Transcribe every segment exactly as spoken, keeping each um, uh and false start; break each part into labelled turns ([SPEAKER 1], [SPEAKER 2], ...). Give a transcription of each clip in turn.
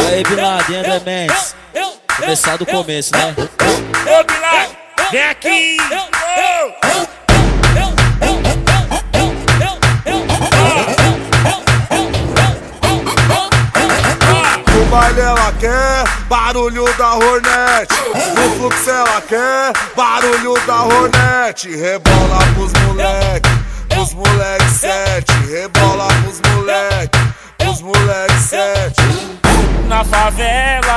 [SPEAKER 1] aí, Biladinha Dementes. Começar do começo, né?
[SPEAKER 2] Ô, Bilal, vem aqui!
[SPEAKER 3] No baile ela quer barulho da Hornet, no fluxo ela quer barulho da Hornet. Rebola pros moleque, pros moleque sete. Rebola pros moleque, pros moleque sete.
[SPEAKER 2] Na favela,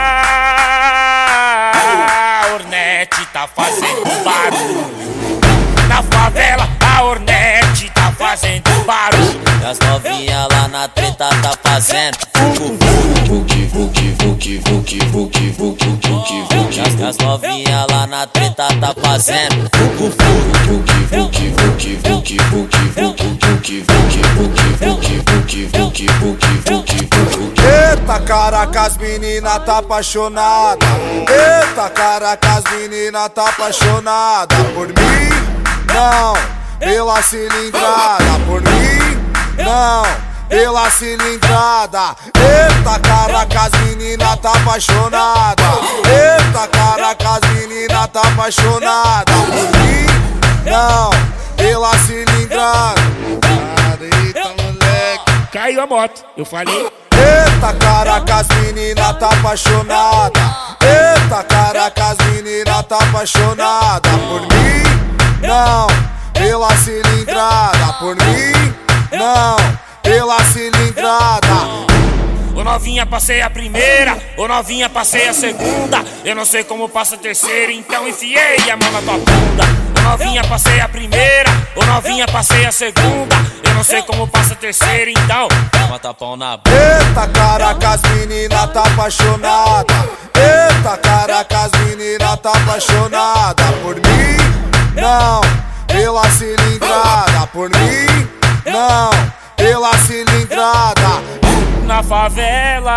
[SPEAKER 2] a Hornet tá fazendo barulho. Na favela, a Hornet tá fazendo barulho.
[SPEAKER 1] E as novinhas lá na treta tá fazendo
[SPEAKER 4] Vuki, vuki, vuki, vuki, vuki, vuki, vuki, vuki.
[SPEAKER 1] As novinhas lá na treta tá fazendo
[SPEAKER 4] Vuki, vuki, vuki, vuki, vuki, vuki, vuki, vuki, vuki, vuki, vuki, vuki, vuki, vuki.
[SPEAKER 3] Eita caraca, as menina tá apaixonada. Eita caraca, as menina tá apaixonada. Por mim, não, pela cilindrada. Por mim, não, pela cilindrada. Eita caraca, as menina tá apaixonada. Eita caraca, as menina tá apaixonada. Por mim, não, pela cilindrada. Eita moleque,
[SPEAKER 2] Caiu a moto, eu falei.
[SPEAKER 3] eita caraca, as menina tá apaixonada. Eita caraca, as menina tá apaixonada. Por mim, não, pela cilindrada. Por mim, não, pela cilindrada.
[SPEAKER 2] Ô novinha, passei a primeira, ô novinha, passei a segunda. Eu não sei como passa a terceira, então enfiei a mão na tua bunda. Ô novinha, passei a primeira, ô novinha, passei a segunda. Eu não sei como passa a terceira, então
[SPEAKER 1] Toma tapão na boca.
[SPEAKER 3] Eita caraca, as menina tá apaixonada. Eita caraca, as menina tá apaixonada. Por mim, não, pela cilindrada. Por mim, não, pela cilindrada.
[SPEAKER 2] na favela,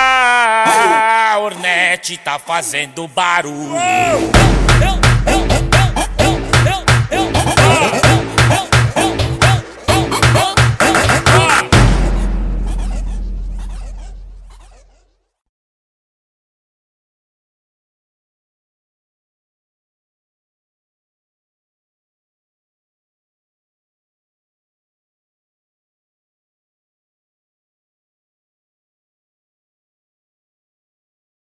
[SPEAKER 2] a Hornet tá fazendo barulho.